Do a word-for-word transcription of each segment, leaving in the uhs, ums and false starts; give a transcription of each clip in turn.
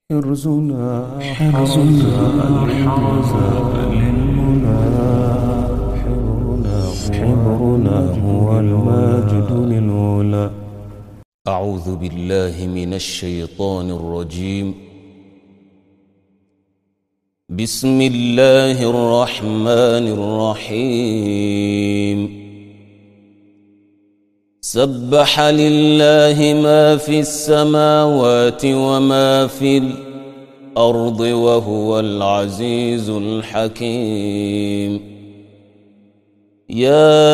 حرزنا حرزنا للمنى حبرنا حبرنا هو الماجد للعلا. أعوذ بالله من الشيطان الرجيم. بسم الله الرحمن الرحيم. سبح لله ما في السماوات وما في الأرض وهو العزيز الحكيم. يا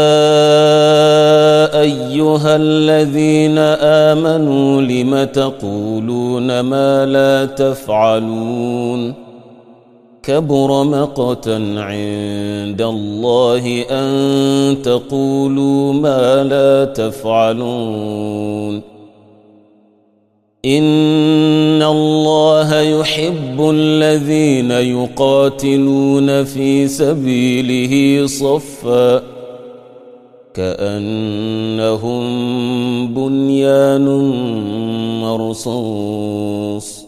أيها الذين آمنوا لم تقولون ما لا تفعلون؟ كبر مقتا عند الله أن تقولوا ما لا تفعلون. إن الله يحب الذين يقاتلون في سبيله صفا كأنهم بنيان مرصوص.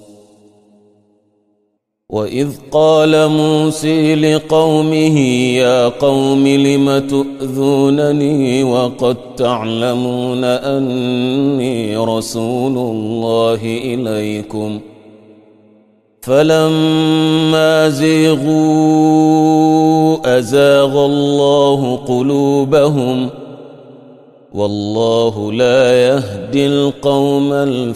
وإذ قال موسى لقومه يا قوم لم تؤذونني وقد تعلمون أني رسول الله إليكم فلما زيغوا أزاغ الله قلوبهم والله لا يهدي القوم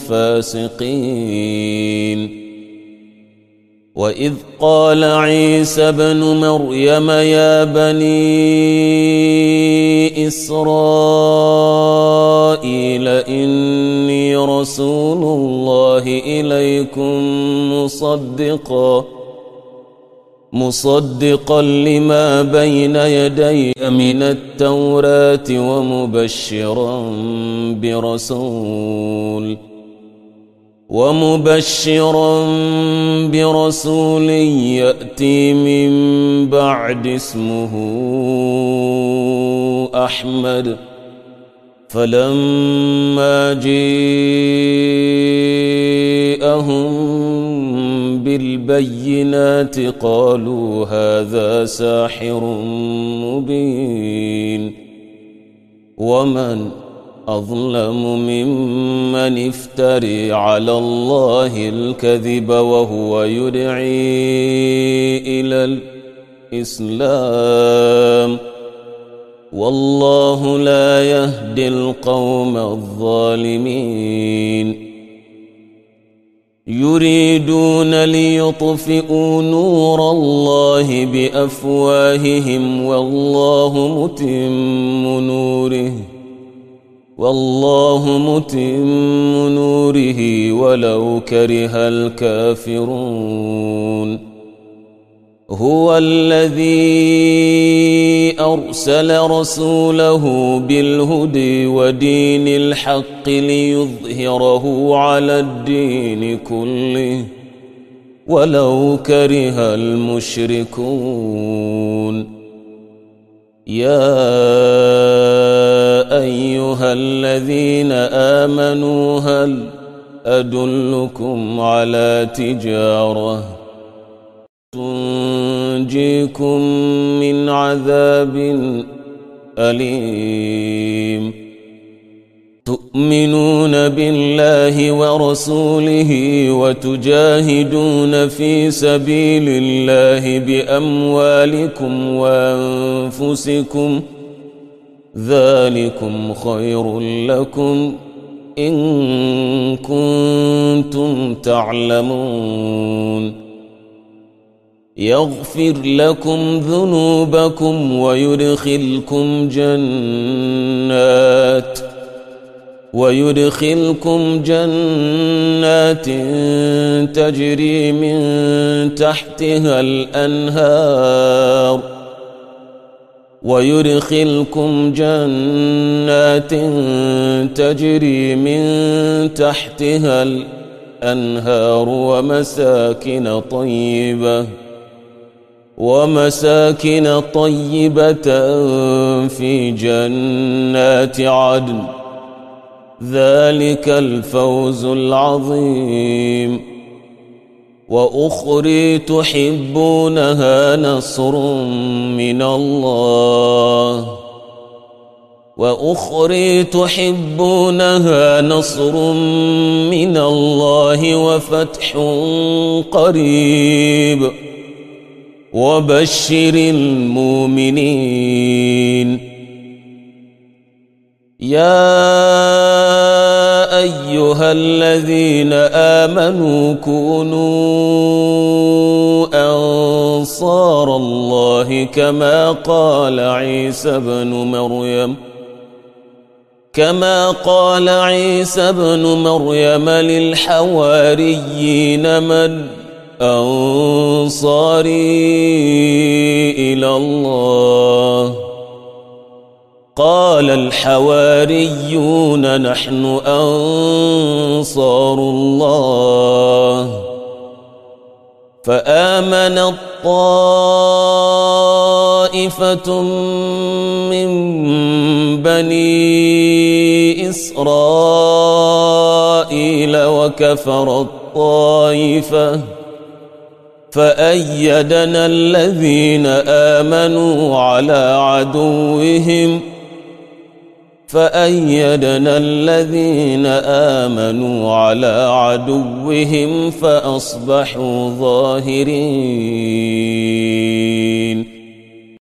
الفاسقين. وإذ قال عيسى ابن مريم يا بني إسرائيل إني رسول الله إليكم مصدقا مصدقا لما بين يدي من التوراة ومبشرا برسول ومبشرا برسول يأتي من بعد اسمه أحمد. فلما جاءهم بالبينات قالوا هذا ساحر مبين. ومن أظلم ممن افتري على الله الكذب وهو يدعي إلى الإسلام والله لا يهدي القوم الظالمين. يريدون ليطفئوا نور الله بأفواههم والله متم نوره والله متم نوره ولو كره الكافرون. هو الذي أرسل رسوله بالهدى ودين الحق ليظهره على الدين كله ولو كره المشركون. يا أيها الذين آمنوا هل أدلكم على تجارة تنجيكم من عذاب أليم؟ تؤمنون بالله ورسوله وتجاهدون في سبيل الله بأموالكم وأنفسكم ذلكم خير لكم إن كنتم تعلمون. يغفر لكم ذنوبكم ويدخلكم جنات ويدخلكم جنات تجري من تحتها الأنهار ويدخلكم جنات تجري من تحتها الأنهار ومساكن طيبة ومساكن طيبة في جنات عدن ذلك الفوز العظيم. وأخرى تحبونها نصر من الله وأخرى تحبونها نصر من الله وفتح قريب وبشر المؤمنين. يا أيها الذين آمنوا كونوا أنصار الله كما قال عيسى بن مريم كما قال عيسى بن مريم للحواريين من أنصاري إلى الله قال الحواريون نحن أنصار الله فآمنت طائفة من بني إسرائيل وكفرت طائفة فأيدنا الذين آمنوا على عدوهم فأيدنا الذين آمنوا على عدوهم فأصبحوا ظاهرين.